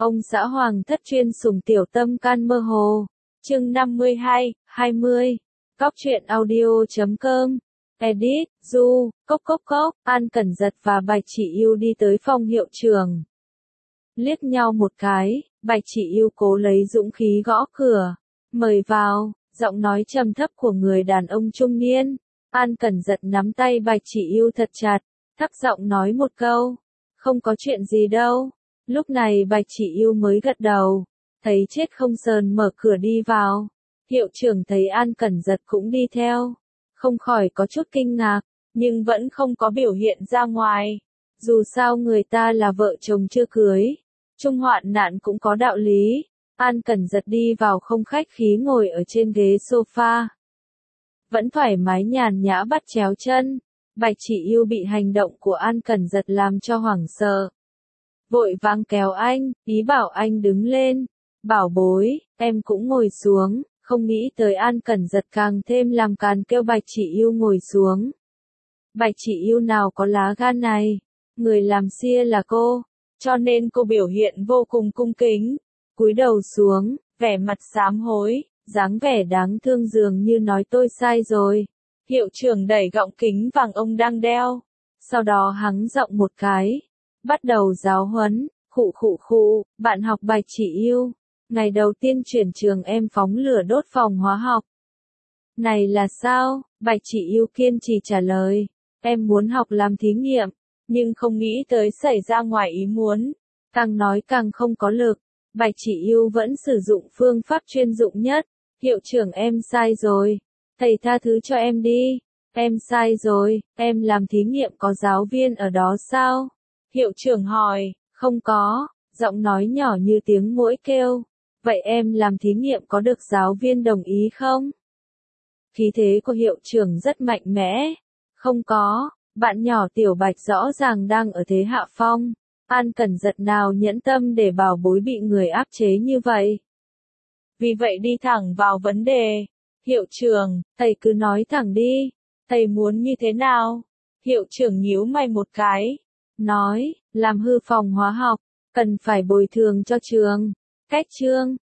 Ông xã hoàng thất chuyên sủng tiểu tâm can mơ hồ. Chương 52, 20. Cóc truyện audio.com. Edit, Du, Cốc Cốc Cốc, An Cẩn Giật và Bạch Chỉ Yêu đi tới phòng hiệu trưởng. Liếc nhau một cái, Bạch Chỉ Yêu cố lấy dũng khí gõ cửa. Mời vào, giọng nói trầm thấp của người đàn ông trung niên. An Cẩn Giật nắm tay Bạch Chỉ Yêu thật chặt, thấp giọng nói một câu. Không có chuyện gì đâu. Lúc này Bạch Chỉ Yêu mới gật đầu. Thấy chết không sờn mở cửa đi vào. Hiệu trưởng thấy An Cẩn Giật cũng đi theo. Không khỏi có chút kinh ngạc, nhưng vẫn không có biểu hiện ra ngoài. Dù sao người ta là vợ chồng chưa cưới. Chung hoạn nạn cũng có đạo lý. An Cẩn Giật đi vào không khách khí ngồi ở trên ghế sofa. Vẫn thoải mái nhàn nhã bắt chéo chân. Bạch Chỉ Yêu bị hành động của An Cẩn Giật làm cho hoảng sợ. Vội vàng kéo anh, ý bảo anh đứng lên. Bảo bối, em cũng ngồi xuống. Không nghĩ tới An Cẩn Giật càng thêm làm càn kêu Bạch Chỉ Yêu ngồi xuống. Bạch Chỉ Yêu nào có lá gan này. Người làm sia là cô. Cho nên cô biểu hiện vô cùng cung kính. Cúi đầu xuống, vẻ mặt sám hối, dáng vẻ đáng thương dường như nói tôi sai rồi. Hiệu trưởng đẩy gọng kính vàng ông đang đeo. Sau đó hắng giọng một cái. Bắt đầu giáo huấn, khụ, bạn học Bạch Chỉ Yêu. Ngày đầu tiên chuyển trường em phóng lửa đốt phòng hóa học. Này là sao? Bạch Chỉ Yêu kiên trì trả lời. Em muốn học làm thí nghiệm, nhưng không nghĩ tới xảy ra ngoài ý muốn. Càng nói càng không có lực. Bạch Chỉ Yêu vẫn sử dụng phương pháp chuyên dụng nhất. Hiệu trưởng em sai rồi. Thầy tha thứ cho em đi. Em sai rồi, em làm thí nghiệm có giáo viên ở đó sao? Hiệu trưởng hỏi, không có, giọng nói nhỏ như tiếng muỗi kêu. Vậy em làm thí nghiệm có được giáo viên đồng ý không? Khí thế của hiệu trưởng rất mạnh mẽ. Không có, bạn nhỏ Tiểu Bạch rõ ràng đang ở thế hạ phong. An Cẩn Giật nào nhẫn tâm để bảo bối bị người áp chế như vậy. Vì vậy đi thẳng vào vấn đề. Hiệu trưởng, thầy cứ nói thẳng đi. Thầy muốn như thế nào? Hiệu trưởng nhíu mày một cái. Nói, làm hư phòng hóa học, cần phải bồi thường cho trường. Cách chương,